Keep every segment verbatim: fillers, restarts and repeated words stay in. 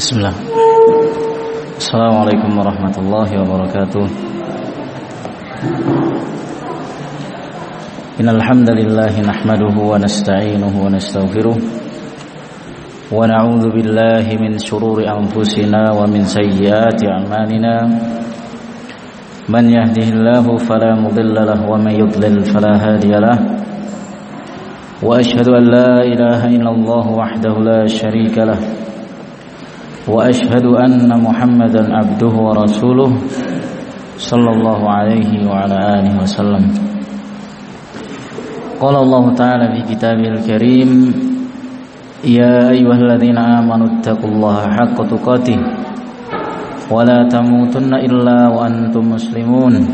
Bismillah. Assalamualaikum warahmatullahi wabarakatuh. Innal hamdalillah nahmaduhu wa nasta'inuhu wa nastaghfiruh wa na'udzu billahi min shururi anfusina wa min sayyiati a'malina. Man yahdihillahu fala mudilla lahu wa man yudlil fala hadiya lahu. Wa ashhadu an la ilaha illallah wahdahu la syarika lahu. Wa ashhadu anna Muhammadan abduhu wa rasuluh sallallahu alaihi wa ala alihi wasallam. Qala Allah ta'ala fi kitabil karim, ya ayyuhalladzina amanu taqullaha haqqa tuqatih wa la tamutunna illa wa antum muslimun.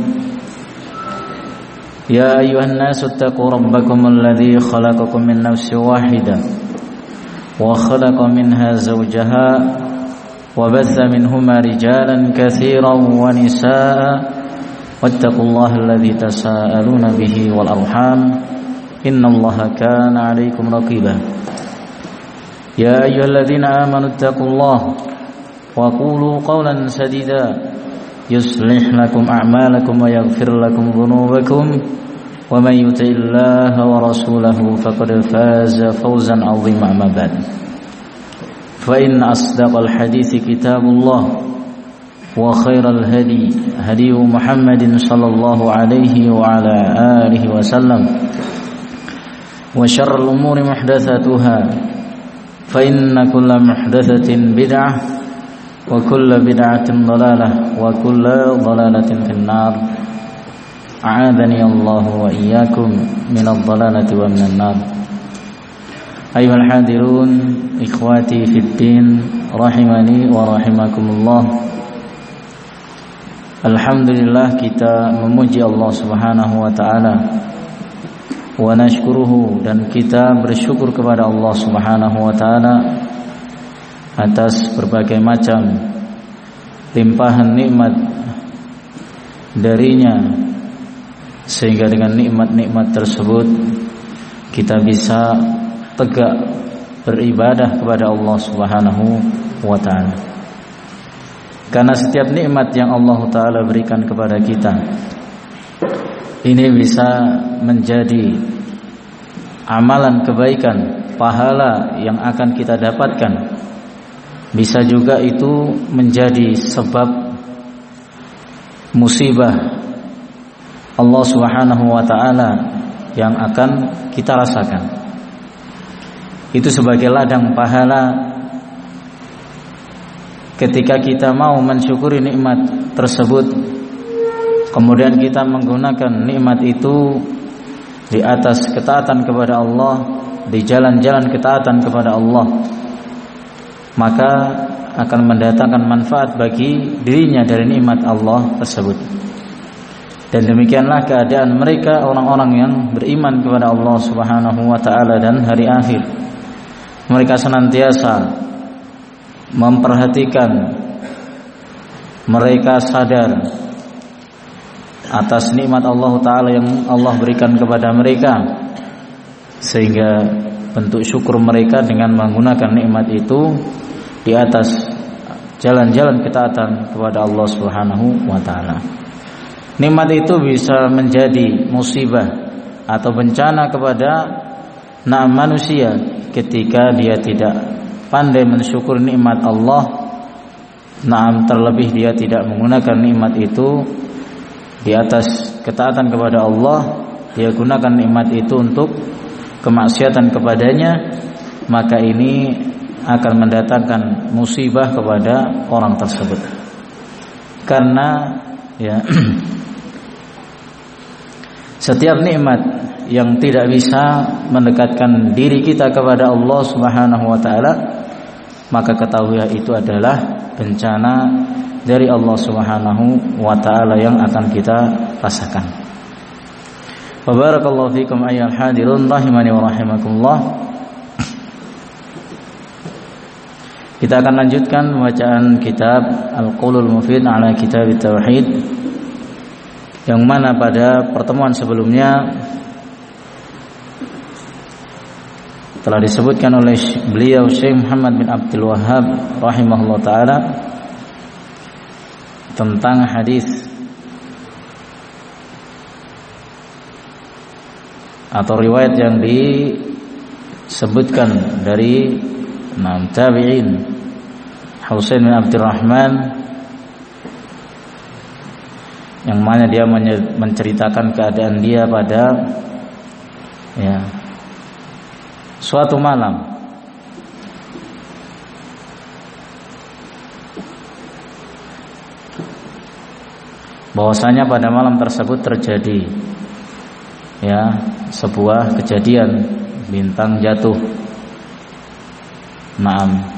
Ya ayyuhan nasu taqu rabbakum alladzi khalaqakum min nafsin wahidah wa khalaqa minha zawjaha وبث منهما رجالا كثيرا ونساء واتقوا الله الذي تساءلون به والأرحام إن الله كان عليكم رقيبا يا أيها الذين آمنوا اتقوا الله وقولوا قولا سديدا يصلح لكم أعمالكم ويغفر لكم ذنوبكم ومن يطع الله ورسوله فقد فاز فوزا عظيما. أما بعد، فإن أصدق الحديث كتاب الله وخير الهدي هدي محمد صلى الله عليه وعلى آله وسلم وشر الأمور محدثاتها فإن كل محدثة بدعة وكل بدعة ضلالة وكل ضلالة في النار. أعاذني الله وإياكم من الضلالة ومن النار. Ayyuhal hadirun, ikhwati fid din, rahimani wa rahimakumullah. Alhamdulillah, kita memuji Allah Subhanahu wa taala wa nashkuruhu, dan kita bersyukur kepada Allah Subhanahu wa taala atas berbagai macam limpahan nikmat darinya, sehingga dengan nikmat-nikmat tersebut kita bisa tegak beribadah kepada Allah Subhanahu wa taala. Karena setiap nikmat yang Allah taala berikan kepada kita ini bisa menjadi amalan kebaikan, pahala yang akan kita dapatkan. Bisa juga itu menjadi sebab musibah Allah Subhanahu wa taala yang akan kita rasakan. Itu sebagai ladang pahala ketika kita mau mensyukuri nikmat tersebut, kemudian kita menggunakan nikmat itu di atas ketaatan kepada Allah, di jalan-jalan ketaatan kepada Allah, maka akan mendatangkan manfaat bagi dirinya dari nikmat Allah tersebut. Dan demikianlah keadaan mereka, orang-orang yang beriman kepada Allah Subhanahu wa taala dan hari akhir. Mereka senantiasa memperhatikan, mereka sadar atas nikmat Allah Ta'ala yang Allah berikan kepada mereka, sehingga bentuk syukur mereka dengan menggunakan nikmat itu di atas jalan-jalan ketaatan kepada Allah Subhanahu wa taala. Nikmat itu bisa menjadi musibah atau bencana kepada nah manusia ketika dia tidak pandai mensyukur nikmat Allah. Naam, terlebih dia tidak menggunakan nikmat itu di atas ketaatan kepada Allah, dia gunakan nikmat itu untuk kemaksiatan kepadanya, maka ini akan mendatangkan musibah kepada orang tersebut. Karena ya setiap nikmat yang tidak bisa mendekatkan diri kita kepada Allah Subhanahu wa taala, maka ketahuilah itu adalah bencana dari Allah Subhanahu wa taala yang akan kita rasakan. Wa barakallahu fikum ayyuhal hadirun, rahimani wa rahimakumullah. Kita akan lanjutkan pembacaan kitab Al-Qaulul Mufid ala Kitab Tauhid, yang mana pada pertemuan sebelumnya telah disebutkan oleh beliau Syekh Muhammad bin Abdul Wahhab rahimahullah taala tentang hadis atau riwayat yang disebutkan dari enam tabi'in Husain bin Abdurrahman, yang mana dia menceritakan keadaan dia pada ya suatu malam bahwasanya pada malam tersebut terjadi ya sebuah kejadian bintang jatuh. Naam.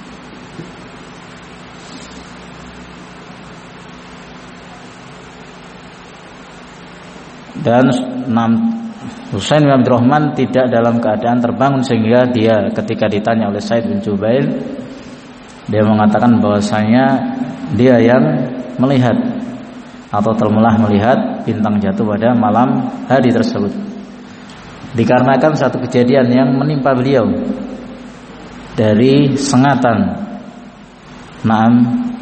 Dan Husain bin Abdurrahman tidak dalam keadaan terbangun, sehingga dia ketika ditanya oleh Sa'id bin Jubair, dia mengatakan bahwasanya dia yang melihat atau telah melihat bintang jatuh pada malam hari tersebut, dikarenakan satu kejadian yang menimpa beliau dari sengatan. Naam.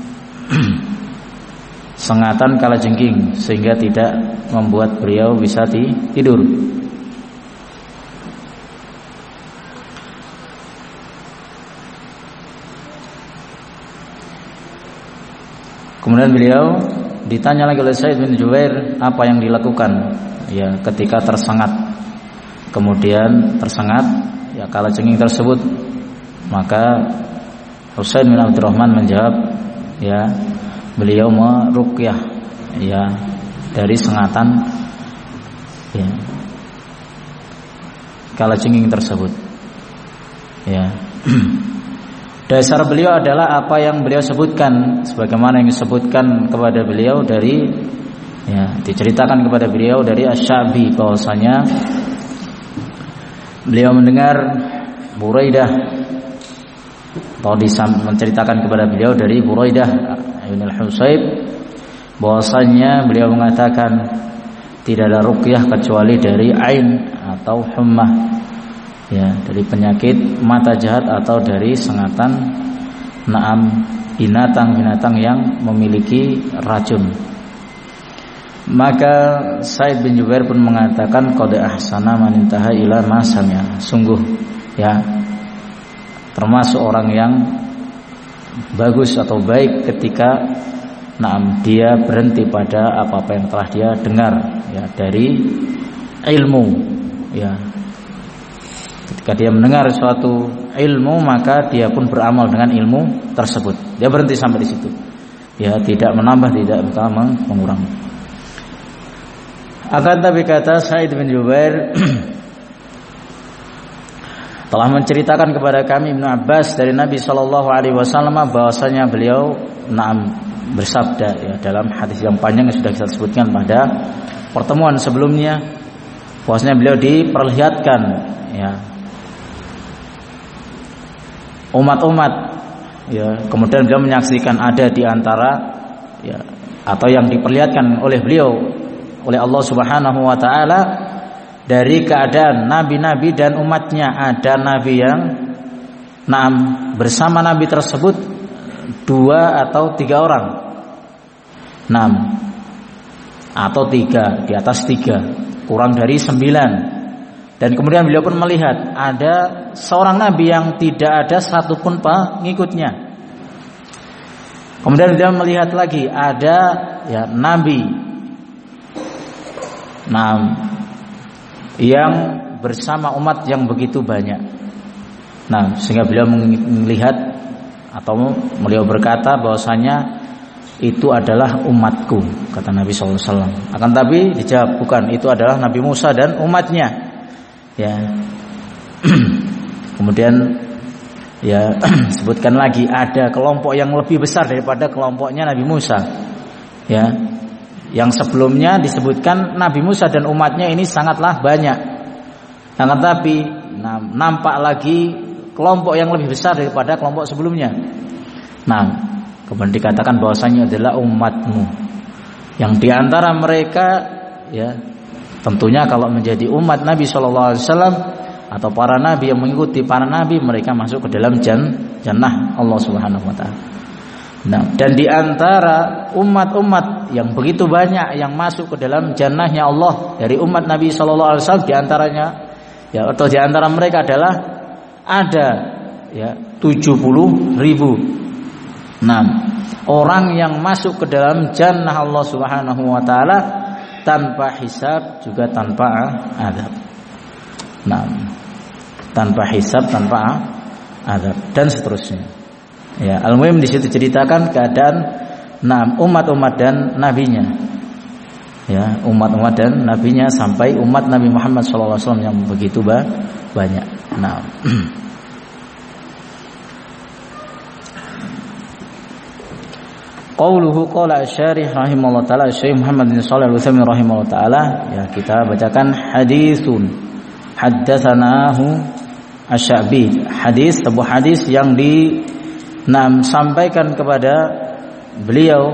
Sengatan kalajengking, sehingga tidak membuat beliau bisa tidur. Kemudian beliau ditanya lagi oleh Sa'id bin Jubair apa yang dilakukan ya ketika tersengat. Kemudian tersengat ya kalajengking tersebut, maka Husain bin Abdurrahman menjawab ya beliau meruqyah ya dari sengatan ya kalajengking tersebut ya. Dasar beliau adalah apa yang beliau sebutkan, sebagaimana yang disebutkan kepada beliau dari ya diceritakan kepada beliau dari Asy-Sya'bi, bahwasanya beliau mendengar Buraidah atau menceritakan kepada beliau dari Buraidah bin al-Husayb bahwasanya beliau mengatakan tidak ada ruqyah kecuali dari ain atau hummah ya, dari penyakit mata jahat atau dari sengatan naam binatang-binatang yang memiliki racun. Maka Sa'id bin Jubair pun mengatakan qad ahsana man intaha ila ma sami'a, sungguh ya termasuk orang yang bagus atau baik ketika naam dia berhenti pada apa-apa yang telah dia dengar ya dari ilmu ya. Ketika dia mendengar suatu ilmu, maka dia pun beramal dengan ilmu tersebut. Dia berhenti sampai di situ ya, tidak menambah, tidak mengurangi. Akan tapi kata Sa'id bin Jubair telah menceritakan kepada kami Ibnu Abbas dari Nabi Shallallahu Alaihi Wasallam bahwasanya beliau naam bersabda ya dalam hadis yang panjang yang sudah kita sebutkan pada pertemuan sebelumnya, bahwasanya beliau diperlihatkan ya umat-umat ya, kemudian beliau menyaksikan ada di antara ya atau yang diperlihatkan oleh beliau oleh Allah Subhanahu wa taala dari keadaan nabi-nabi dan umatnya. Ada nabi yang naam bersama nabi tersebut dua atau tiga orang, naam atau tiga, di atas tiga, kurang dari sembilan. Dan kemudian beliau pun melihat ada seorang nabi yang tidak ada satupun pengikutnya. Kemudian beliau melihat lagi ada ya nabi naam yang bersama umat yang begitu banyak. Nah, sehingga beliau melihat atau beliau berkata bahwasanya itu adalah umatku, kata Nabi shallallahu alaihi wasallam. Akan tapi dijawab bukan, itu adalah Nabi Musa dan umatnya. Ya. Kemudian ya sebutkan lagi ada kelompok yang lebih besar daripada kelompoknya Nabi Musa. Ya. Yang sebelumnya disebutkan Nabi Musa dan umatnya ini sangatlah banyak. Akan tapi nampak lagi kelompok yang lebih besar daripada kelompok sebelumnya. Nah, kemudian dikatakan bahwasanya adalah umatmu. Yang diantara mereka ya tentunya kalau menjadi umat Nabi shallallahu alaihi wasallam atau para nabi yang mengikuti para nabi, mereka masuk ke dalam jannah Allah Subhanahu wa taala. Nah, dan di antara umat-umat yang begitu banyak yang masuk ke dalam jannahnya Allah dari umat Nabi sallallahu alaihi wasallam, di antaranya ya atau di antara mereka adalah ada ya tujuh puluh ribu nah, orang yang masuk ke dalam jannah Allah Subhanahu wa taala tanpa hisab juga tanpa azab. Nah, tanpa hisab, tanpa azab dan seterusnya. Ya, al-muhim di situ ceritakan keadaan nah, umat-umat dan nabinya. Ya, umat-umat dan nabinya sampai umat Nabi Muhammad shallallahu alaihi wasallam yang begitu banyak. Nah, qauluhu qala asy-syarih rahimahullah taala Syekh Muhammad bin Shalih Al-Utsaimin rahimahullah taala, ya kita bacakan haditsun haddatsanahu asy-Sya'bi, hadis sebuah hadis yang di nam sampaikan kepada beliau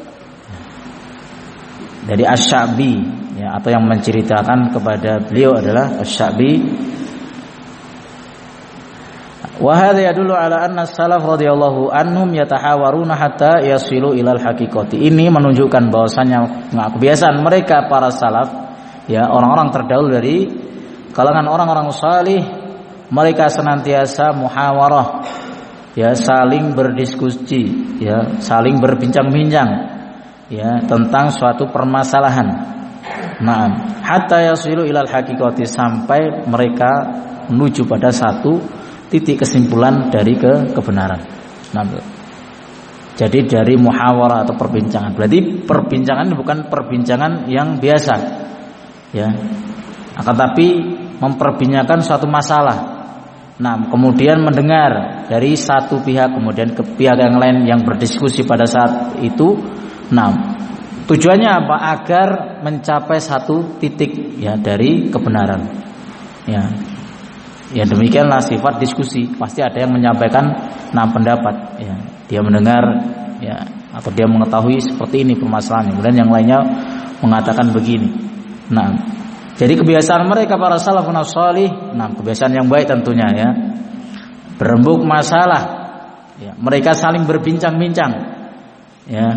dari asy-Sya'bi, ya, atau yang menceritakan kepada beliau adalah asy-Sya'bi. Wa hadza yadullu ala anna salaf radhiyallahu anhum yatahawaruna hatta yasilu ilal haqiqati. Ini menunjukkan bahwasanya kebiasaan mereka para salaf, ya orang-orang terdahulu dari kalangan orang-orang salih, mereka senantiasa muhawarah, ya saling berdiskusi, ya saling berbincang-bincang, ya tentang suatu permasalahan. Nah, hatta yasilu ilal haqiqati, sampai mereka menuju pada satu titik kesimpulan dari ke kebenaran. Nah, jadi dari muhawarah atau perbincangan. Berarti perbincangan bukan perbincangan yang biasa, ya. Akan tapi memperbincangkan suatu masalah. Nah, kemudian mendengar dari satu pihak, kemudian ke pihak yang lain yang berdiskusi pada saat itu. Nah, tujuannya apa? Agar mencapai satu titik ya dari kebenaran. Ya. Ya demikianlah sifat diskusi. Pasti ada yang menyampaikan enam pendapat, ya. Dia mendengar, ya, atau dia mengetahui seperti ini permasalahannya, kemudian yang lainnya mengatakan begini. Nah, jadi kebiasaan mereka para salafun shalih, nah kebiasaan yang baik tentunya, ya, berembuk masalah, ya, mereka saling berbincang-bincang, ya.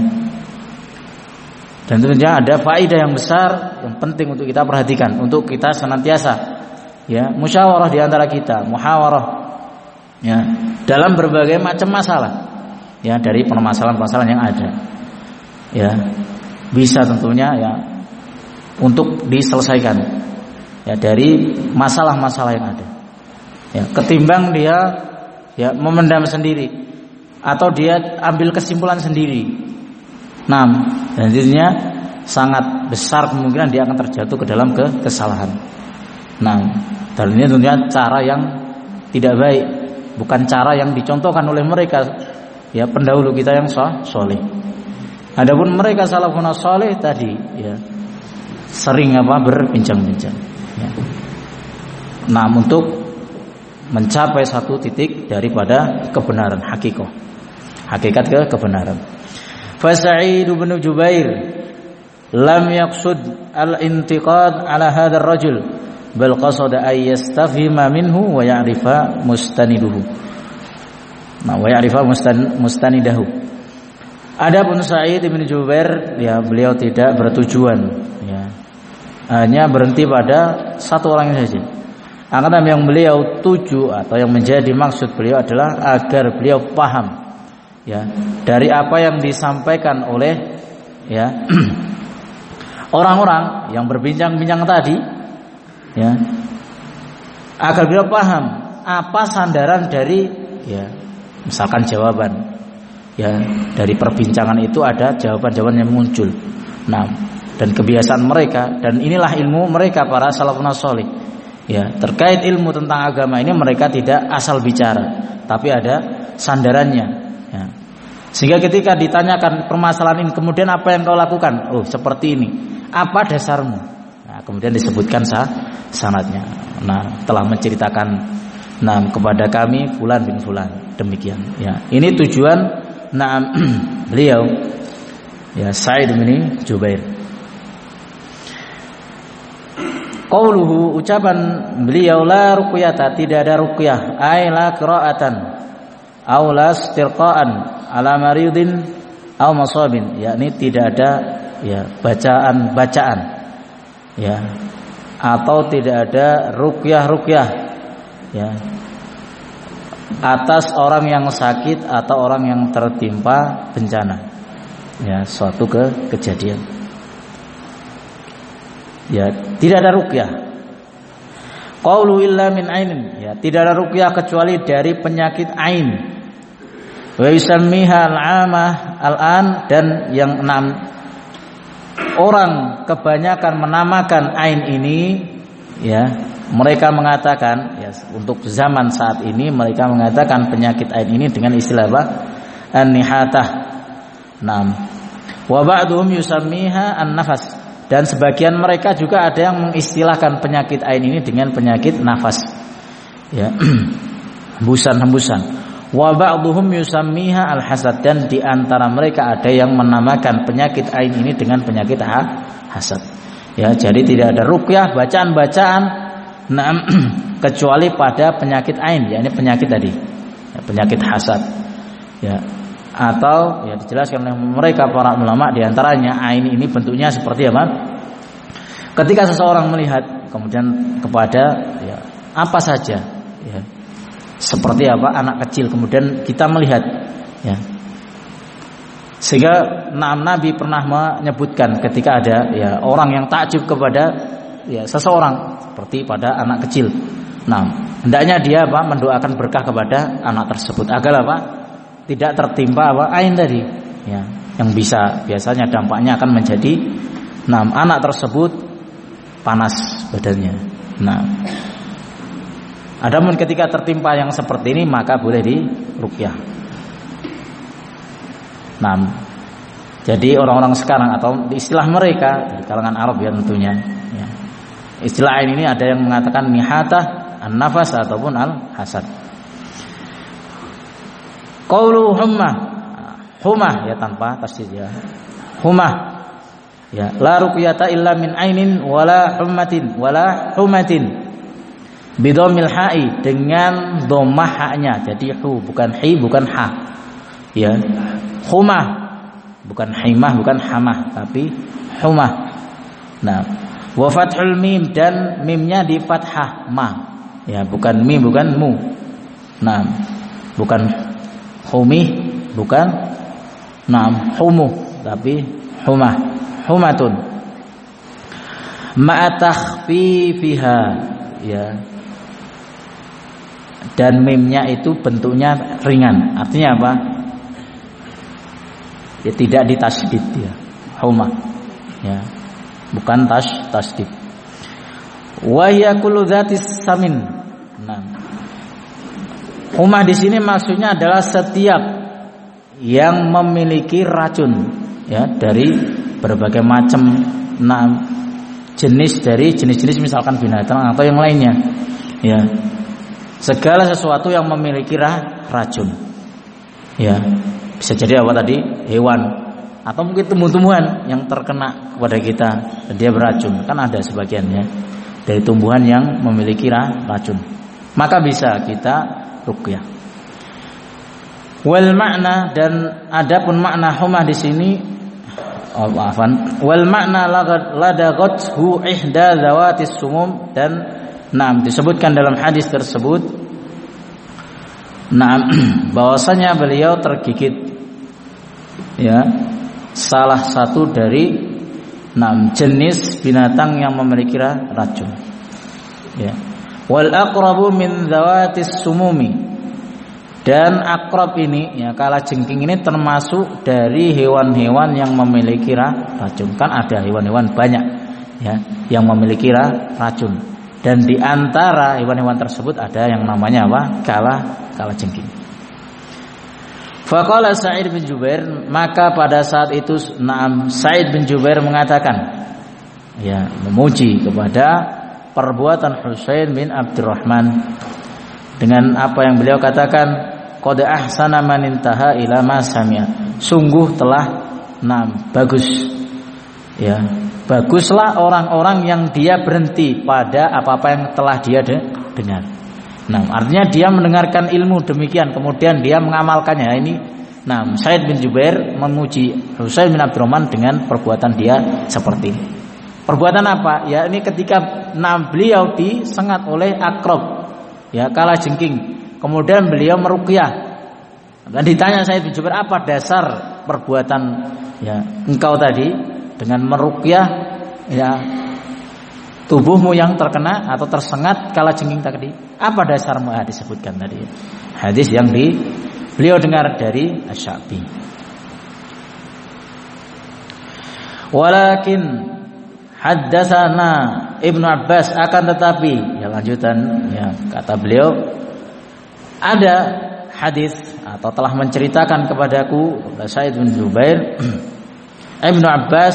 Dan tentunya ada faedah yang besar yang penting untuk kita perhatikan, untuk kita senantiasa, ya, musyawarah di antara kita, muhawarah, ya, dalam berbagai macam masalah, ya, dari permasalahan-permasalahan yang ada, ya, bisa tentunya, ya, untuk diselesaikan, ya, dari masalah-masalah yang ada, ya, ketimbang dia, ya, memendam sendiri atau dia ambil kesimpulan sendiri. Nah, dan intinya sangat besar kemungkinan dia akan terjatuh ke dalam ke kesalahan. Nah, dan ini tentunya cara yang tidak baik, bukan cara yang dicontohkan oleh mereka, ya, pendahulu kita yang saleh. Adapun mereka salafun saleh tadi, ya, sering apa berbincang-bincang, ya. Nah, untuk mencapai satu titik daripada kebenaran, hakikat, hakikat ke kebenaran. Fa Sa'id bin Jubair lam yaqsud al-intiqad ala hadzal rajul, bal qasada ay yastafhima minhu wa ya'rifa mustaniduhu. Nah, wa ya'rifa mustan, mustanidahu. Adapun Sa'id bin Jubair, ya, beliau tidak bertujuan, ya, hanya berhenti pada satu orang saja. Akan yang beliau tuju atau yang menjadi maksud beliau adalah agar beliau paham, ya, dari apa yang disampaikan oleh, ya, orang-orang yang berbincang-bincang tadi, ya, agar beliau paham apa sandaran dari, ya, misalkan jawaban, ya, dari perbincangan itu ada jawaban-jawaban yang muncul. Nah, dan kebiasaan mereka, dan inilah ilmu mereka para salafun shalih, ya, terkait ilmu tentang agama ini mereka tidak asal bicara, tapi ada sandarannya, ya. Sehingga ketika ditanyakan permasalahan ini, kemudian apa yang kau lakukan? Oh, seperti ini. Apa dasarmu? Nah, kemudian disebutkan sah sanadnya. Nah, telah menceritakan, nah, kepada kami fulan bin fulan, demikian, ya. Ini tujuan, nah, beliau, ya, Sa'id bin Jubair. Qauluhu, ucapan beliau, la ruqyata, tidak ada ruqyah, ay la qira'atan aw la istirqa'an ala maridin aw masabin, yakni tidak ada ya bacaan-bacaan ya, atau tidak ada ruqyah-ruqyah ya atas orang yang sakit atau orang yang tertimpa bencana ya, suatu ke kejadian. Ya, tidak ada ruqyah. Qaulu illa min ainin, ya, tidak ada ruqyah kecuali dari penyakit ain. Wa yusammiha al-'amah al-an, dan yang enam orang kebanyakan menamakan ain ini ya, mereka mengatakan ya, untuk zaman saat ini mereka mengatakan penyakit ain ini dengan istilah apa? An-nihatah. Naam. Wa ba'duhum yusammiha an-nafas. Dan sebagian mereka juga ada yang mengistilahkan penyakit ain ini dengan penyakit nafas. Ya. Hembusan-hembusan. Wa ba'dhum yusammiha al-hasad, dan di antara mereka ada yang menamakan penyakit ain ini dengan penyakit hasad. Ya, jadi tidak ada ruqyah bacaan-bacaan nah, kecuali pada penyakit ain, yakni penyakit tadi. Ya, penyakit hasad. Ya. Atau ya dijelaskan oleh mereka para ulama, di antaranya ain ini bentuknya seperti apa? Ketika seseorang melihat kemudian kepada ya, apa saja ya, seperti apa anak kecil, kemudian kita melihat ya, sehingga Nabi pernah menyebutkan ketika ada ya orang yang takjub kepada ya seseorang seperti pada anak kecil. Nah, hendaknya dia apa? Mendoakan berkah kepada anak tersebut agar apa? Tidak tertimpa apa ain tadi ya, yang bisa biasanya dampaknya akan menjadi nah, anak tersebut panas badannya. Nah, adapun ketika tertimpa yang seperti ini maka boleh di ruqyah. Nah, jadi orang-orang sekarang atau istilah mereka di kalangan Arab ya tentunya ya, istilah ain ini ada yang mengatakan nihatah, an-nafas ataupun al-hasad. Qaulu hummah, humah ya tanpa tasydid ya. Humah. Ya, la ruqyata illa min ainin wala hummatin wala humatin. Bidhammil ha'i, dengan dhammah haknya. Jadi hu bukan hi bukan ha. Ya. Humah bukan himah bukan hamah tapi humah. Nah, wa fathul mim, dan mimnya di fathah ma. Ya, bukan mim bukan mu. Nah, bukan humih bukan naam humuh tapi humah, humatun ma'a takhfifiha ya, dan mimnya itu bentuknya ringan, artinya apa ya, tidak ditasydid ya, humah ya, bukan tas tasydid. Wa hiya kullu dzatis samin. Nah, humah di sini maksudnya adalah setiap yang memiliki racun ya, dari berbagai macam nah, jenis dari jenis-jenis misalkan binatang atau yang lainnya ya, segala sesuatu yang memiliki racun ya, bisa jadi apa tadi hewan atau mungkin tumbuh-tumbuhan yang terkena kepada kita dan dia beracun, kan ada sebagian ya dari tumbuhan yang memiliki racun, maka bisa kita ruqyah. Wal makna, dan adapun makna humah di sini oh maafan wal makna ladagathu ihda zawatis sumum, dan naam disebutkan dalam hadis tersebut naam bahwasanya beliau tergigit ya salah satu dari naam jenis binatang yang memiliki racun ya. Wal aqrabu min zawatis sumumi, dan akrab ini ya kalajengking ini termasuk dari hewan-hewan yang memiliki racun. Kan ada hewan-hewan banyak ya yang memiliki racun, dan di antara hewan-hewan tersebut ada yang namanya apa? Kala kalajengking. Faqala Sa'id bin Jubair, maka pada saat itu Naam Sa'id bin Jubair mengatakan ya, memuji kepada perbuatan Husain bin Abdurrahman dengan apa yang beliau katakan, qad ahsana man intaha ila ma sami'a, sungguh telah naam bagus ya baguslah orang-orang yang dia berhenti pada apa-apa yang telah dia de- dengar. Nah, artinya dia mendengarkan ilmu demikian, kemudian dia mengamalkannya. Ini, nah, Sa'id bin Jubair memuji Husain bin Abdurrahman dengan perbuatan dia seperti ini. Perbuatan apa? Ya, ini ketika nah, beliau disengat oleh akrab, ya, kalajengking. Kemudian beliau meruqyah. Dan ditanya Sa'id bin Jubair, apa dasar perbuatan ya engkau tadi dengan meruqyah ya tubuhmu yang terkena atau tersengat kalajengking tadi? Apa dasarmu? Ah, disebutkan tadi hadis yang di beliau dengar dari Asy-Sya'bi. Walakin haddatsana Ibnu Abbas, akan tetapi ya lanjutan ya kata beliau ada hadis atau telah menceritakan kepadaku Sa'id bin Jubair Ibnu Abbas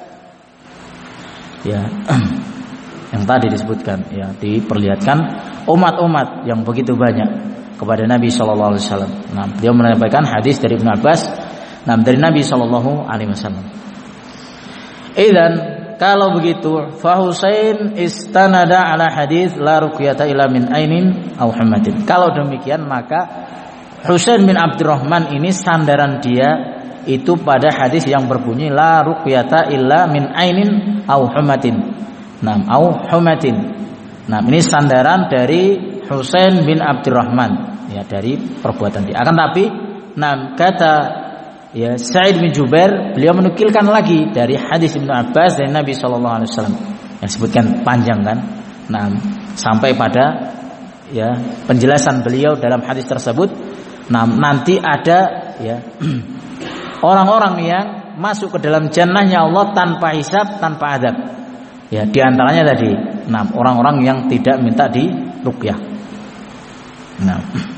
ya yang tadi disebutkan ya diperlihatkan umat-umat yang begitu banyak kepada Nabi sallallahu alaihi wasallam. Nah, beliau menyampaikan hadis dari Ibnu Abbas nah dari Nabi sallallahu alaihi wasallam. Idzan kalau begitu fa Husain istanada ala hadis la ruqyata illa min ainin aw hamatin. Kalau demikian maka Husain bin Abdurrahman ini sandaran dia itu pada hadis yang berbunyi la ruqyata illa min ainin aw hamatin. Nah, au humatin. Nah, ini sandaran dari Husain bin Abdurrahman ya dari perbuatan dia. Akan tapi, nah kata ya Sa'id bin Jubair, beliau menukilkan lagi dari hadis Ibnu Abbas dari Nabi sallallahu alaihi wasallam. Yang disebutkan panjang kan? Nah, sampai pada ya penjelasan beliau dalam hadis tersebut. Nah, nanti ada ya orang-orang yang masuk ke dalam jannahnya Allah tanpa hisab, tanpa adab. Ya, di antaranya tadi, nah orang-orang yang tidak minta di ruqyah. Nah,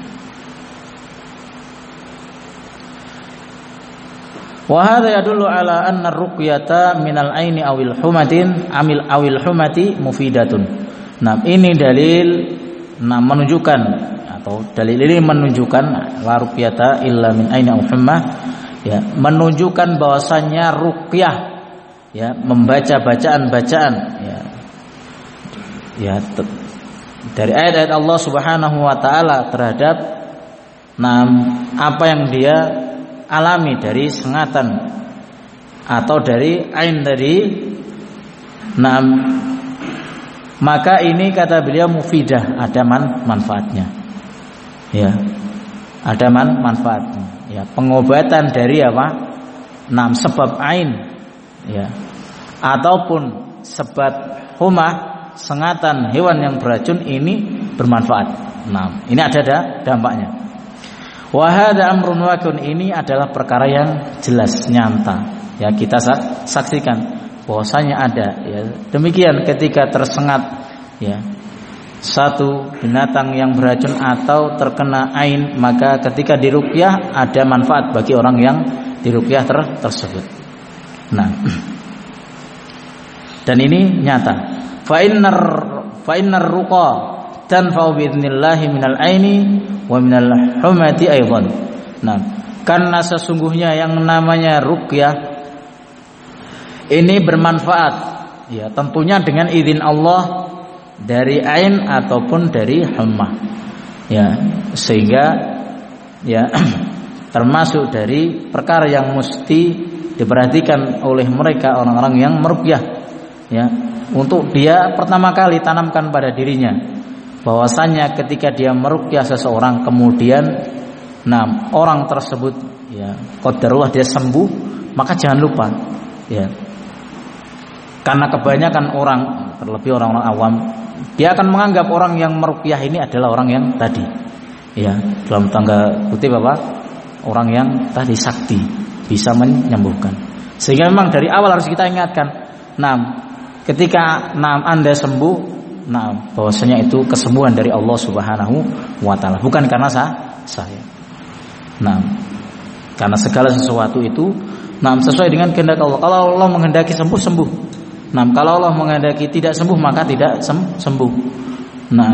wa hadza yadullu ala anna ruqyata minal aini awil humatin amil awil humati mufidatun. Nah, ini dalil nah menunjukkan atau dalil ini menunjukkan la ruqyata illa min aini aw hummah ya, menunjukkan bahwasannya ruqyah ya membaca bacaan-bacaan ya ya te- dari ayat-ayat Allah Subhanahu wa taala terhadap nah, apa yang dia alami dari sengatan atau dari ain tadi nah, maka ini kata beliau mufidah, ada man, manfaatnya ya ada man, manfaatnya ya pengobatan dari apa nah, sebab ain ya ataupun sebab humah sengatan hewan yang beracun ini bermanfaat. Nah, ini ada dampaknya. Wa hadza amrun waqun, ini adalah perkara yang jelas nyata. Ya, kita saksikan bahwasanya ada ya. Demikian ketika tersengat ya satu binatang yang beracun atau terkena ain, maka ketika diruqyah ada manfaat bagi orang yang diruqyah ter- tersebut. Nah, dan ini nyata. Fa innar fa innar ruqa tanfa'u biidznillah minal aini wa minal humati aidan. Nah, karena sesungguhnya yang namanya ruqyah ini bermanfaat ya tentunya dengan izin Allah dari ain ataupun dari hummah. Ya, sehingga ya termasuk dari perkara yang mesti diperhatikan oleh mereka orang-orang yang meruqyah ya untuk dia pertama kali tanamkan pada dirinya bahwasanya ketika dia meruqyah seseorang kemudian nah orang tersebut ya qadarullah dia sembuh, maka jangan lupa ya karena kebanyakan orang terlebih orang-orang awam dia akan menganggap orang yang meruqyah ini adalah orang yang tadi ya dalam tangga kutip apa orang yang tadi sakti bisa menyembuhkan. Sehingga memang dari awal harus kita ingatkan, nah, ketika nah, Anda sembuh, nah, bahwasanya itu kesembuhan dari Allah Subhanahu wa taala, bukan karena saya. Nah, karena segala sesuatu itu nah, sesuai dengan kehendak Allah. Kalau Allah menghendaki sembuh, sembuh. Nah, kalau Allah menghendaki tidak sembuh, maka tidak sem- sembuh. Nah,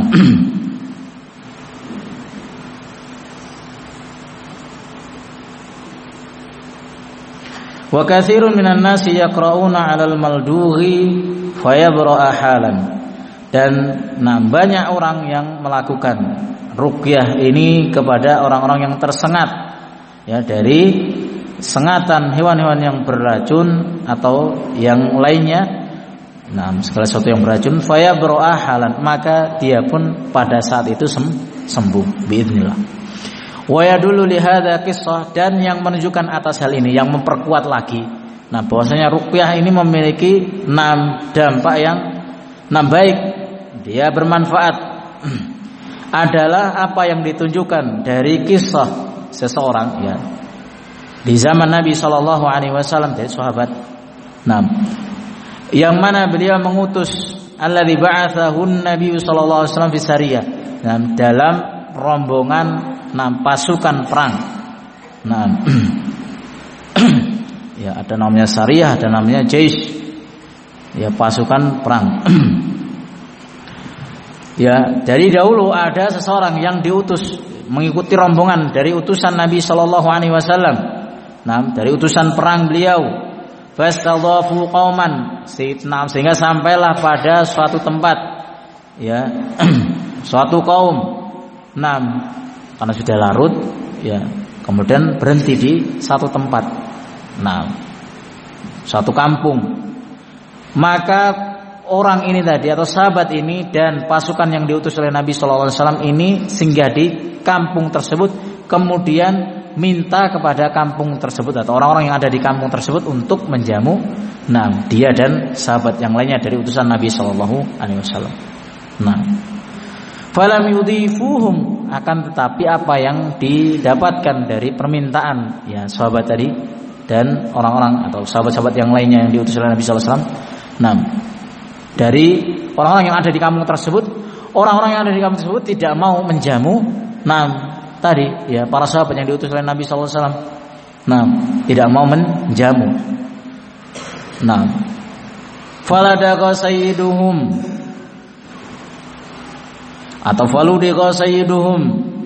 Wa katsirun minan nasi yaqra'una 'alal maldughi fayabra'a halan. Dan nah banyak orang yang melakukan ruqyah ini kepada orang-orang yang tersengat ya dari sengatan hewan-hewan yang beracun atau yang lainnya. Nah, segala sesuatu yang beracun fayabra'a halan, maka dia pun pada saat itu sembuh biidznillah. Wa yadullu li hadza qissah, dan yang menunjukkan atas hal ini, yang memperkuat lagi, nah bahwasanya ruqyah ini memiliki enam dampak yang enam baik, dia bermanfaat adalah apa yang ditunjukkan dari kisah seseorang ya di zaman Nabi sallallahu alaihi wasallam, dari sahabat. Nah, yang mana beliau mengutus alladzi ba'atsahu Nabi sallallahu alaihi wasallam fi sariyah, nah, dalam rombongan nah, pasukan perang. Nah, ya ada namanya sariyah, ada namanya jaish. Ya pasukan perang. Ya, dari dahulu ada seseorang yang diutus mengikuti rombongan dari utusan Nabi sallallahu alaihi wasallam. Nah, dari utusan perang beliau. Fastadhafu qauman, sehingga sampailah pada suatu tempat ya, suatu kaum. Nah, karena sudah larut ya, kemudian berhenti di satu tempat. Nah, suatu kampung. Maka orang ini tadi atau sahabat ini dan pasukan yang diutus oleh Nabi sallallahu alaihi wasallam ini singgah di kampung tersebut, kemudian minta kepada kampung tersebut atau orang-orang yang ada di kampung tersebut untuk menjamu nah dia dan sahabat yang lainnya dari utusan Nabi sallallahu alaihi wasallam. Nah, falam yudhifuhum, akan tetapi apa yang didapatkan dari permintaan ya sahabat tadi dan orang-orang atau sahabat-sahabat yang lainnya yang diutus oleh Nabi sallallahu alaihi wasallam. Nah, dari orang-orang yang ada di kampung tersebut, orang-orang yang ada di kampung tersebut tidak mau menjamu nah tadi ya para sahabat yang diutus oleh Nabi sallallahu alaihi wasallam. Nah, tidak mau menjamu. Nah, faladaqa sayyiduhum atau faludiqa sayyiduhum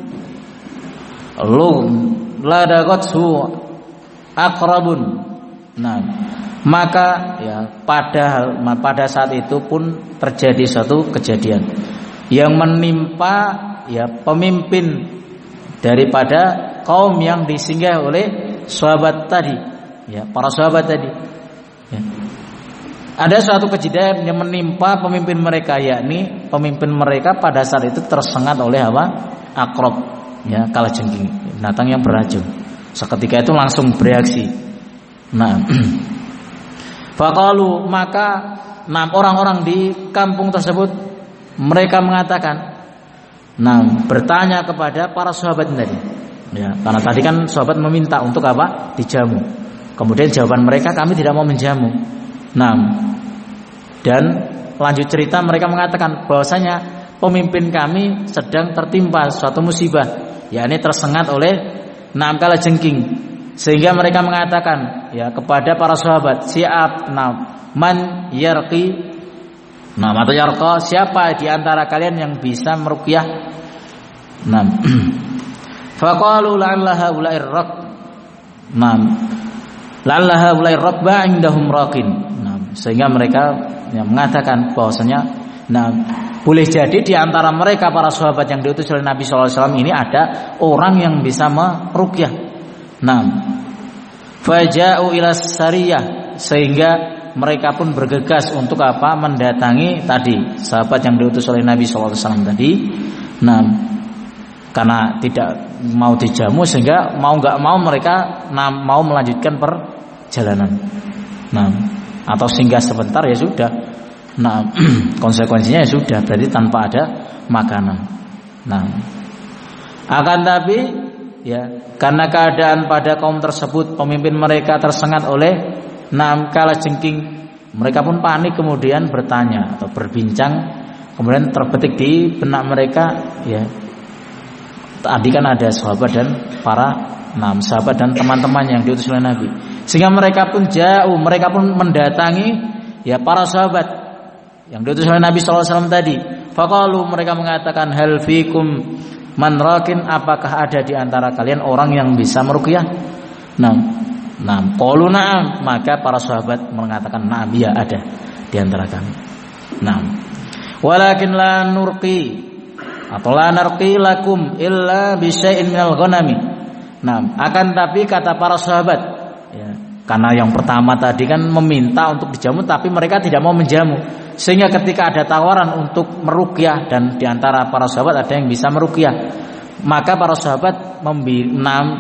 lu ladaqathu aqrabun. Nah, maka ya pada pada saat itu pun terjadi suatu kejadian yang menimpa ya pemimpin daripada kaum yang disinggah oleh sahabat tadi ya, para sahabat tadi ya. Ada suatu kejadian yang menimpa pemimpin mereka, yakni pemimpin mereka pada saat itu tersengat oleh apa? Akrab ya, kalajengking, binatang yang beracun. Seketika itu langsung bereaksi. Nah, faqalu, maka enam orang-orang di kampung tersebut mereka mengatakan, nah bertanya kepada para sahabat tadi, ya karena tadi kan sahabat meminta untuk apa? Dijamu. Kemudian jawaban mereka, kami tidak mau menjamu. Nah, dan lanjut cerita mereka mengatakan bahwasanya pemimpin kami sedang tertimpa suatu musibah, yakni tersengat oleh enam kalajengking, sehingga mereka mengatakan ya kepada para sahabat, siap nah man yarqi, nah atau yarqa, siapa di antara kalian yang bisa meruqyah. Nah, faqalu la'allaha ula'ir raq, nah la'allaha ula'ir raqba indahum raqin. Nah, sehingga mereka ya, mengatakan bahwasanya nah boleh jadi di antara mereka para sahabat yang diutus oleh Nabi sallallahu alaihi wasallam ini ada orang yang bisa meruqyah. Nah, faja'u ila sariyah, sehingga mereka pun bergegas untuk apa? Mendatangi tadi sahabat yang diutus oleh Nabi sallallahu alaihi wasallam tadi. Nah, karena tidak mau dijamu sehingga mau nggak mau mereka nah, mau melanjutkan perjalanan. Nah, atau singgah sebentar ya sudah. Nah, konsekuensinya ya sudah, berarti tanpa ada makanan. Nah, akan tapi ya karena keadaan pada kaum tersebut pemimpin mereka tersengat oleh enam kalajengking, mereka pun panik, kemudian bertanya atau berbincang, kemudian terbetik di benak mereka ya tadi kan ada sahabat dan para enam sahabat dan teman-teman yang diutus oleh Nabi, sehingga mereka pun jauh mereka pun mendatangi ya para sahabat yang diutus oleh Nabi sallallahu alaihi wasallam tadi. Faqalu, mereka mengatakan, hal fikum man raqin, apakah ada di antara kalian orang yang bisa meruqyah? Nah, Nah, qalu na'am, maka para sahabat mengatakan na'am, ya ada di antara kami. Nah, walakin la nurqi atau la narqi lakum illa bi syai'in minal ghanami. Nah, akan tapi kata para sahabat, ya, karena yang pertama tadi kan meminta untuk dijamu tapi mereka tidak mau menjamu. Sehingga ketika ada tawaran untuk meruqyah dan di antara para sahabat ada yang bisa meruqyah, maka para sahabat membina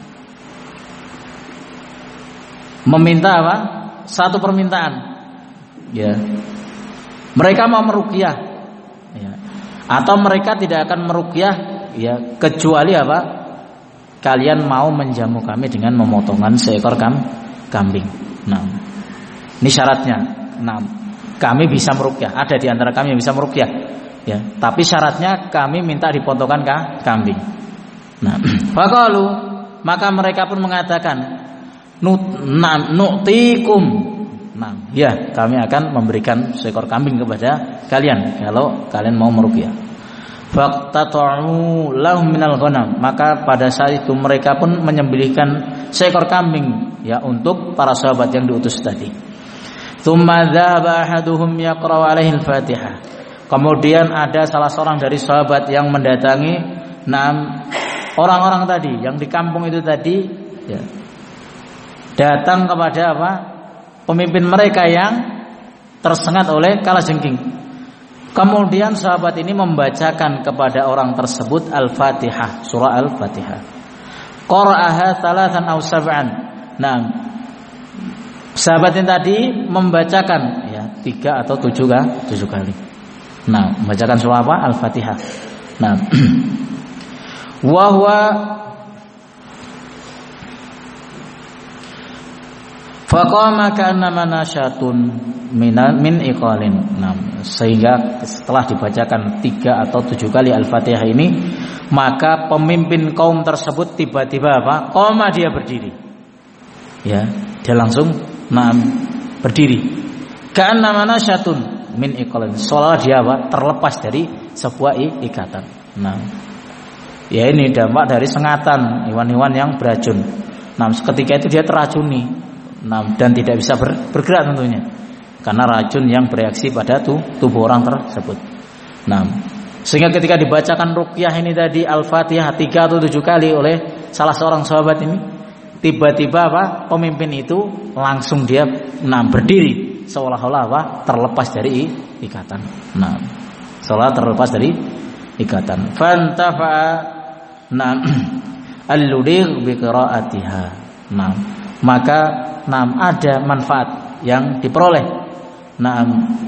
meminta apa? Satu permintaan. Ya. Mereka mau meruqyah. Ya. Atau mereka tidak akan meruqyah ya kecuali apa? Kalian mau menjamu kami dengan memotongkan seekor kam, kambing. Nah. Ini syaratnya. Nah, kami bisa meruqyah. Ada di antara kami yang bisa meruqyah. Ya, tapi syaratnya kami minta dipotongkan kah, kambing. Nah, faqalu, maka mereka pun mengatakan nu'tikum. Nah, ya, kami akan memberikan seekor kambing kepada kalian kalau kalian mau meruqyah. Faqtata'u lahum minal ghanam, maka pada saat itu mereka pun menyembelihkan seekor kambing ya untuk para sahabat yang diutus tadi. Tsumma dzahaba ahaduhum yaqra'u 'alaihi al-Fatihah. Kemudian ada salah seorang dari sahabat yang mendatangi enam orang-orang tadi yang di kampung itu tadi ya, datang kepada apa? Pemimpin mereka yang tersengat oleh kalajengking. Kemudian sahabat ini membacakan kepada orang tersebut Al-Fatihah, surah Al-Fatihah. Qara'aha thalathan aw sab'an. Nah, sahabat ini tadi membacakan ya tiga atau tujuh tujuh kali. Nah, membacakan surah apa? Al-Fatihah. Nah, wa huwa faqama ka'annama nasyatun min iqalin. Nah, sehingga setelah dibacakan tiga atau tujuh kali Al-Fatihah ini, maka pemimpin kaum tersebut tiba-tiba apa? Qama, dia berdiri. Ya, dia langsung nah berdiri. Ka'annama nasyatun min iqalin. Seolah dia apa? Terlepas dari sebuah ikatan. Nah, ya ini dampak dari sengatan hewan-hewan yang beracun. Nah, ketika itu dia teracuni. Nah, dan tidak bisa ber, bergerak tentunya karena racun yang bereaksi pada tuh, tubuh orang tersebut. Nah, sehingga ketika dibacakan ruqyah ini tadi Al-Fatihah tiga atau tujuh kali oleh salah seorang sahabat ini, tiba-tiba apa? Pemimpin itu langsung dia nah berdiri seolah-olah apa? Terlepas dari ikatan. Nah, seolah terlepas dari ikatan. Fantafa'a nah al-ludigh bi qira'atiha. Nah, maka nah ada manfaat yang diperoleh nah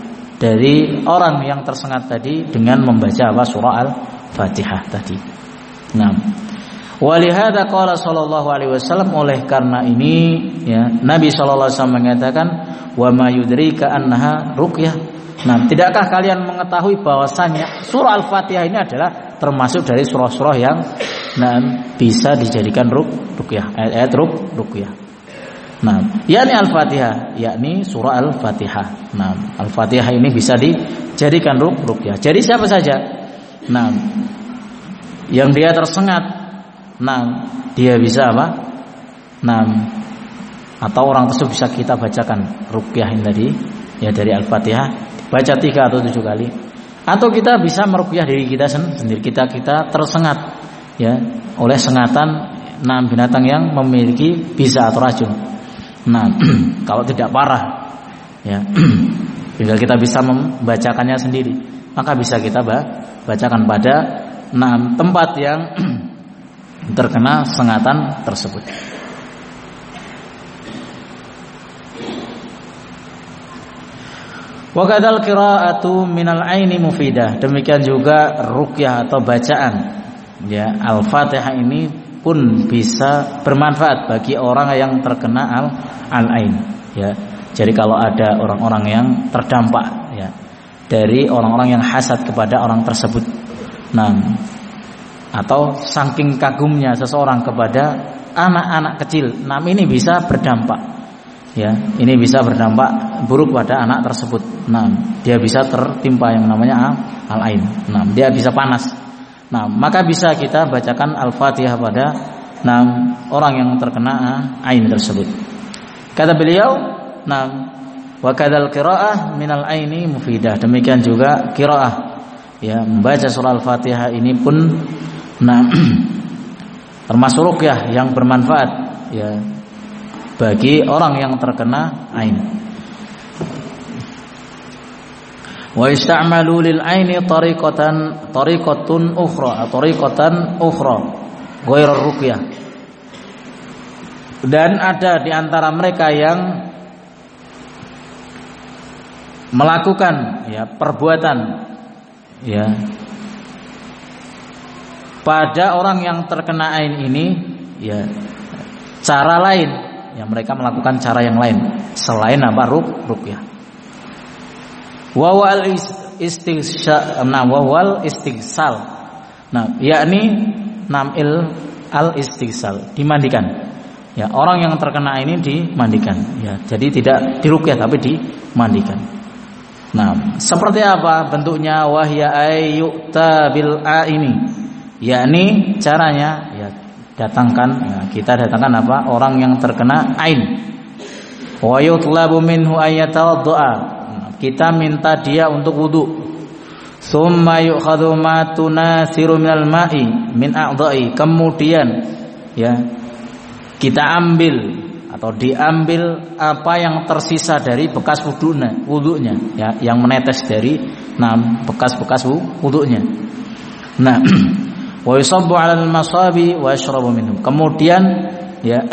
dari orang yang tersengat tadi dengan membaca apa surah Al-Fatihah tadi. Nah, walihada qala sallallahu alaihi wasallam, oleh karena ini ya Nabi sallallahu alaihi wasallam mengatakan wa ma yudrika annaha ruqyah. Nah, tidakkah kalian mengetahui bahwasanya surah Al-Fatihah ini adalah termasuk dari surah-surah yang nah bisa dijadikan ruqyah, ayat ruqyah. Nah, yakni Al-Fatihah, yakni surah Al-Fatihah. Nah, Al-Fatihah ini bisa dijadikan ruqyah. Jadi siapa saja, nah, yang dia tersengat, nah, dia bisa apa? Nah, atau orang tersebut bisa kita bacakan ruqyah ini tadi, ya dari Al-Fatihah, baca tiga atau tujuh kali. Atau kita bisa meruqyah diri kita sendiri. Kita kita tersengat, ya, oleh sengatan nah binatang yang memiliki bisa atau racun. Nah, kalau tidak parah, ya, hingga kita bisa membacakannya sendiri, maka bisa kita bacakan pada enam tempat yang terkena sengatan tersebut. Wa kadzal qira'atu minal aini mufidah. Demikian juga ruqyah atau bacaan ya Al-Fatihah ini pun bisa bermanfaat bagi orang yang terkena al al-ain ya. Jadi kalau ada orang-orang yang terdampak ya dari orang-orang yang hasad kepada orang tersebut, nah, atau saking kagumnya seseorang kepada anak-anak kecil, nah ini bisa berdampak ya. Ini bisa berdampak buruk pada anak tersebut. Nah, dia bisa tertimpa yang namanya al-ain. Nah, dia bisa panas. Nah, maka bisa kita bacakan Al-Fatihah pada enam orang yang terkena ain tersebut. Kata beliau, nah, wa kadzal qiraah minal aini mufidah. Demikian juga qiraah, ya, membaca surah Al-Fatihah ini pun nah termasuk ruqyah yang bermanfaat, ya, bagi orang yang terkena ain. Wa ista'malu lil aini tariqatan tariqatun ukhra, tariqatan ukhra ghairu ruqyah. Dan ada di antara mereka yang melakukan, ya, perbuatan, ya, pada orang yang terkena ain ini, ya, cara lain, ya, mereka melakukan cara yang lain selain apa ruqyah. Wa wal istighsal, nah wa wal istighsal, nah, yakni namil al istighsal, dimandikan. Ya, orang yang terkena ini dimandikan, ya, jadi tidak diruqyah tapi dimandikan. Nah, seperti apa bentuknya? Wahya ayyuta bil aini, yakni caranya, ya, datangkan, ya, kita datangkan apa? Orang yang terkena ain. Wa yutlabu minhu ayyatawaddaa, kita minta dia untuk wudu. Tsumma yu'khadhu ma tunasiru minal ma'i min a'dha'i, kemudian, ya, kita ambil atau diambil apa yang tersisa dari bekas wudunya, wudunya, ya, yang menetes dari nah bekas-bekas wudunya. Nah, wa yusabbu 'alal masabi wa yashrabu minhu. Kemudian, ya,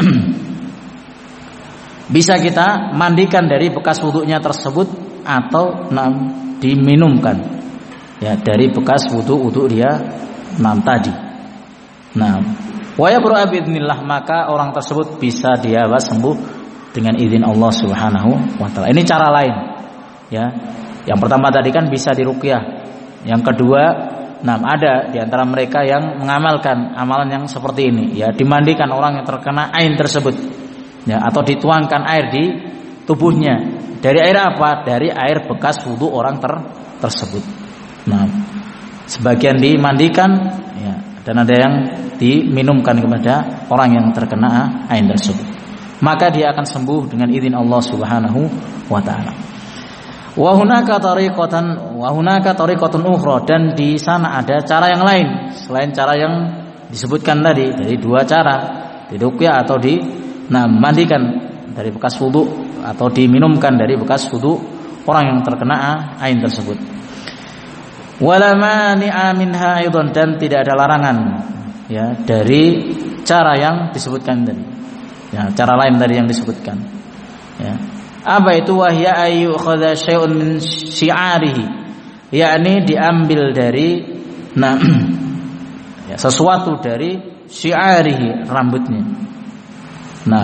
bisa kita mandikan dari bekas wudunya tersebut atau nah diminumkan, ya, dari bekas wudu-wudu dia nam tadi. Nah, wa yabru'a biidznillah, maka orang tersebut bisa dia sembuh dengan izin Allah Subhanahu wa taala. Ini cara lain, ya. Yang pertama tadi kan bisa diruqyah. Yang kedua, nah, ada di antara mereka yang mengamalkan amalan yang seperti ini, ya, dimandikan orang yang terkena ain tersebut, ya, atau dituangkan air di tubuhnya. Dari air apa? Dari air bekas wudu orang ter tersebut. Nah, sebagian dimandikan, ya, dan ada yang diminumkan kepada orang yang terkena ain tersebut. Maka dia akan sembuh dengan izin Allah Subhanahu wa taala. Wa hunaka tariqatan wa hunaka tariqatun ukhra, dan di sana ada cara yang lain selain cara yang disebutkan tadi, dari dua cara, diruqyah atau di nah mandikan dari bekas wudu atau diminumkan dari bekas wudu orang yang terkena ain tersebut. Wala mani'a minha aidan, dan tidak ada larangan, ya, dari cara yang disebutkan tadi, ya, cara lain tadi yang disebutkan, ya. Apa itu? Wahya ayu khadha syai'un min syi'arihi, yakni diambil dari nah ya, sesuatu dari syi'arihi, rambutnya. Nah,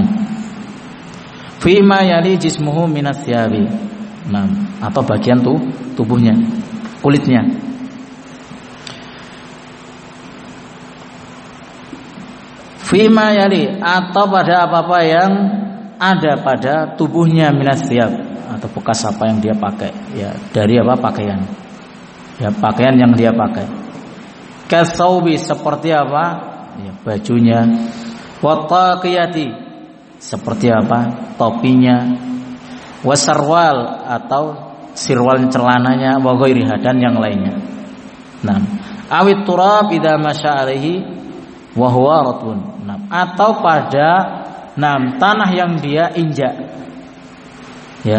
fima yali jismuhu minats thiyabi, nah, atau bagian tuh tubuhnya, kulitnya. Fima yali, atau pada apa-apa yang ada pada tubuhnya, minas thiyab, atau bekas apa yang dia pakai, ya, dari apa pakaian, ya, pakaian yang dia pakai. Kasaubi, seperti apa, ya, bajunya. Wattaqiyati, seperti apa topinya. Wasarwal, atau sirwal celananya. Wa ghairiha, dan yang lainnya. Nah, awit turab idza masya alaihi wa huwa ratun, nah, atau pada nah tanah yang dia injak, ya,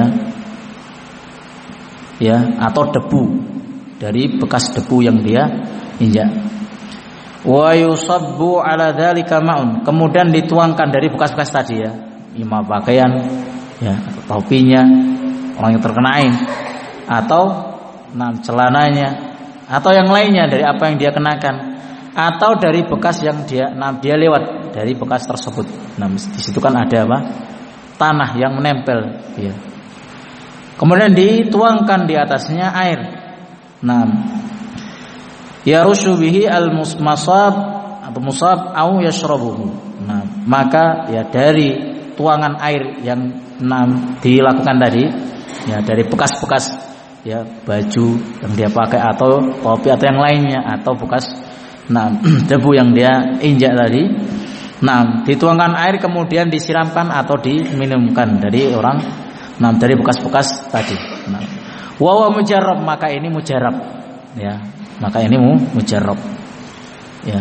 ya, atau debu, dari bekas debu yang dia injak. Wa yusabbu ala dzalika ma'un, kemudian dituangkan dari bekas-bekas tadi, ya, lima pakaian, ya, atau topinya orang yang terkena ain, atau nah celananya, atau yang lainnya dari apa yang dia kenakan, atau dari bekas yang dia nah dia lewat dari bekas tersebut. Nah, di situ kan ada apa? Tanah yang menempel, ya. Kemudian dituangkan di atasnya air. Nah, yarushu bihi al-musab atau musab au yashrabuhu. Nah, maka, ya, dari tuangan air yang nah, dilakukan tadi, ya, dari bekas-bekas, ya, baju yang dia pakai atau topi atau yang lainnya, atau bekas nah debu yang dia injak tadi, Nah, dituangkan air kemudian disiramkan atau diminumkan dari orang, nah dari bekas-bekas tadi. Nah, wa mujarrab, maka ini mujarrab, ya, maka ini mu mujarrab, ya.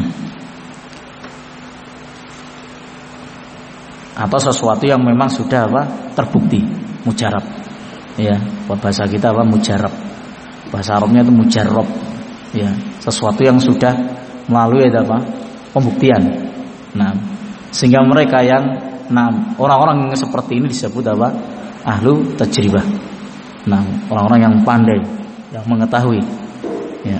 Atau sesuatu yang memang sudah apa terbukti, mujarrab, ya. Bahasa kita apa mujarrab, bahasa Arabnya itu mujarrab, ya, sesuatu yang sudah melalui apa pembuktian. Nah, sehingga mereka yang nah orang-orang yang seperti ini disebut apa? Ahlu tajribah. Nah, orang-orang yang pandai, yang mengetahui, ya.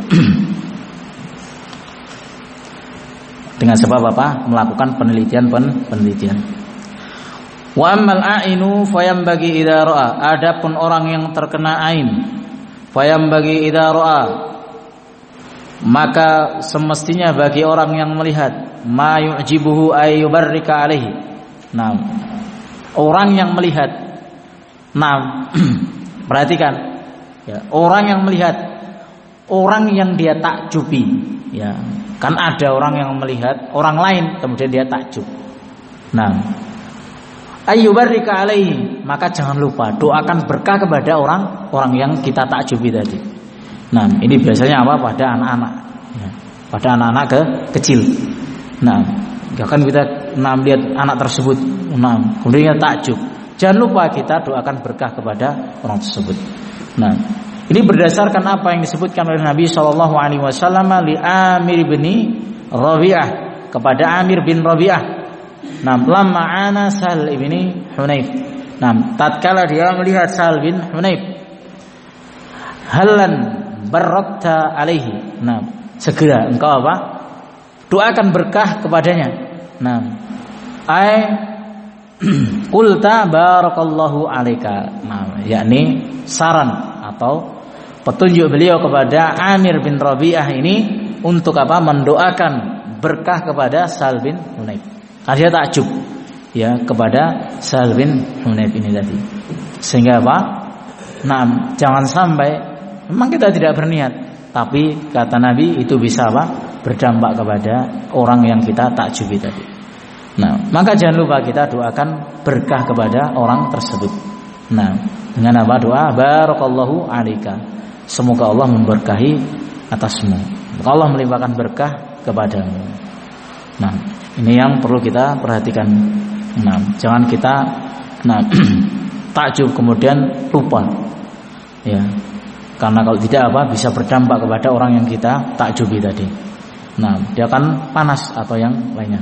Dengan sebab apa? Melakukan penelitian penelitian. Wa ammal a'inu fayambagi idza ra'a. Adapun orang yang terkena ain, fayambagi idza ra'a, maka semestinya bagi orang yang melihat ma yu'jibuhu ay yubarrika alaihi. Nah, orang yang melihat, nah, perhatikan, ya, orang yang melihat, orang yang dia takjubi, ya, kan ada orang yang melihat orang lain kemudian dia takjub. Nah, ay yubarrika alaihi, maka jangan lupa doakan berkah kepada orang orang yang kita takjubi tadi. Nah, ini biasanya apa? Pada anak-anak, ya, pada anak-anak ke kecil. Nah, kan kita nah, lihat anak tersebut, nah, kemudian takjub. Jangan lupa kita doakan berkah kepada orang tersebut. Nah, ini berdasarkan apa yang disebutkan oleh Nabi Shallallahu Alaihi Wasallam li Amir bin Rabi'ah, kepada Amir bin Rabi'ah. Nah, lamma ana Sahal bin Hunayf. Nah, tatkala dia melihat Sahal bin Hunayf, halan barakta alaihi. Nah, segera engkau apa? Doakan berkah kepadanya. Nah, ai qulta barakallahu alaika. Nah, yakni saran atau petunjuk beliau kepada Amir bin Rabi'ah ini untuk apa? Mendoakan berkah kepada Sahal bin Hunayf. Karena dia takjub, ya, kepada Sahal bin Hunayf ini tadi. Sehingga apa? Nah, jangan sampai memang kita tidak berniat, tapi kata Nabi itu bisa apa? Berdampak kepada orang yang kita takjubi tadi. Nah, maka jangan lupa kita doakan berkah kepada orang tersebut. Nah, dengan apa doa? Barakallahu alaika. Semoga Allah memberkahi atasmu. Allah melimpahkan berkah kepadamu. Nah, ini yang perlu kita perhatikan. Nah, jangan kita nah takjub kemudian lupa. Ya. Karena kalau tidak apa bisa berdampak kepada orang yang kita takjubi tadi. Nah, dia akan panas atau yang lainnya.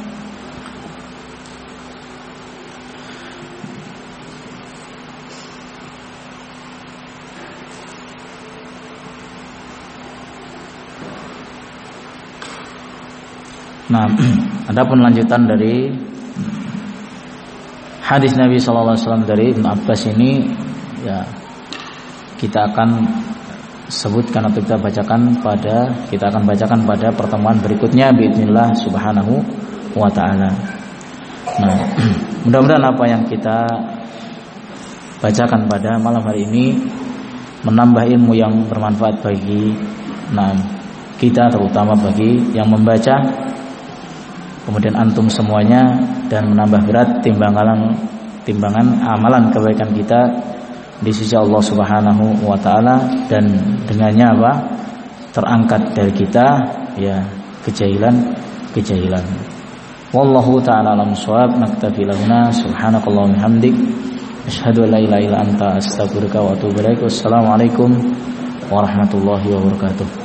Nah, adapun lanjutan dari hadis Nabi Shallallahu Alaihi Wasallam dari Ibnu Abbas ini, ya, kita akan sebutkan atau kita bacakan pada kita akan bacakan pada pertemuan berikutnya biidznillah subhanahu wa ta'ala. Nah, mudah-mudahan apa yang kita bacakan pada malam hari ini menambah ilmu yang bermanfaat bagi nah, kita, terutama bagi yang membaca, kemudian antum semuanya, dan menambah berat timbangan timbangan amalan kebaikan kita di sisi Allah Subhanahu wa taala, dan dengannya apa? Terangkat dari kita ya kejahilan-kejahilan. Wallahu taala alam shawab. Naktafi lahuna subhanakallahumma hamdik asyhadu an la ilaha illa anta astaghfiruka wa atubu ilaik. Wassalamualaikum warahmatullahi wabarakatuh.